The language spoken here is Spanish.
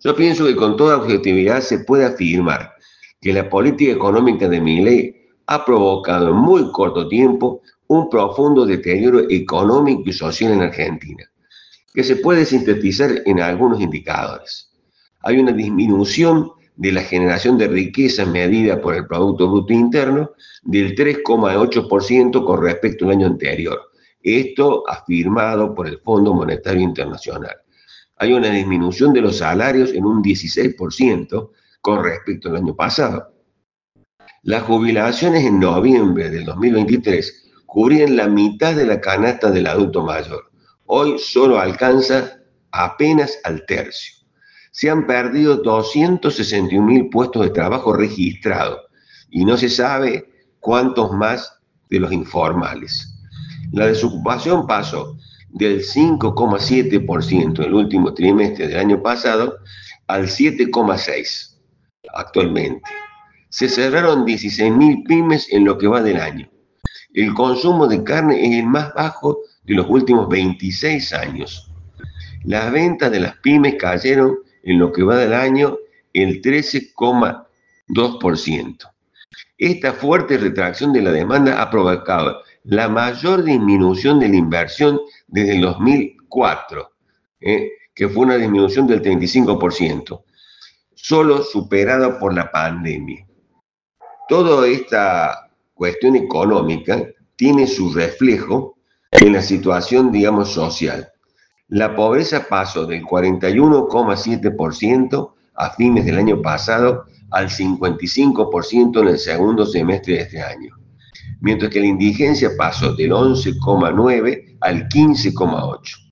Yo pienso que con toda objetividad se puede afirmar que la política económica de Milei ha provocado en muy corto tiempo un profundo deterioro económico y social en Argentina, que se puede sintetizar en algunos indicadores. Hay una disminución de la generación de riqueza medida por el Producto Bruto Interno del 3,8% con respecto al año anterior. Esto afirmado por el Fondo Monetario Internacional. Hay una disminución de los salarios en un 16% con respecto al año pasado. Las jubilaciones en noviembre del 2023 cubrían la mitad de la canasta del adulto mayor. Hoy solo alcanza apenas al tercio. Se han perdido 261.000 puestos de trabajo registrados y no se sabe cuántos más de los informales. La desocupación pasó del 5,7% en el último trimestre del año pasado al 7,6% actualmente. Se cerraron 16.000 pymes en lo que va del año. El consumo de carne es el más bajo de los últimos 26 años. Las ventas de las pymes cayeron en lo que va del año el 13,2%. Esta fuerte retracción de la demanda ha provocado la mayor disminución de la inversión desde el 2004, que fue una disminución del 35%, solo superada por la pandemia. Toda esta cuestión económica tiene su reflejo en la situación, digamos, social. La pobreza pasó del 41,7% a fines del año pasado al 55% en el segundo semestre de este año, mientras que la indigencia pasó del 11,9% al 15,8%.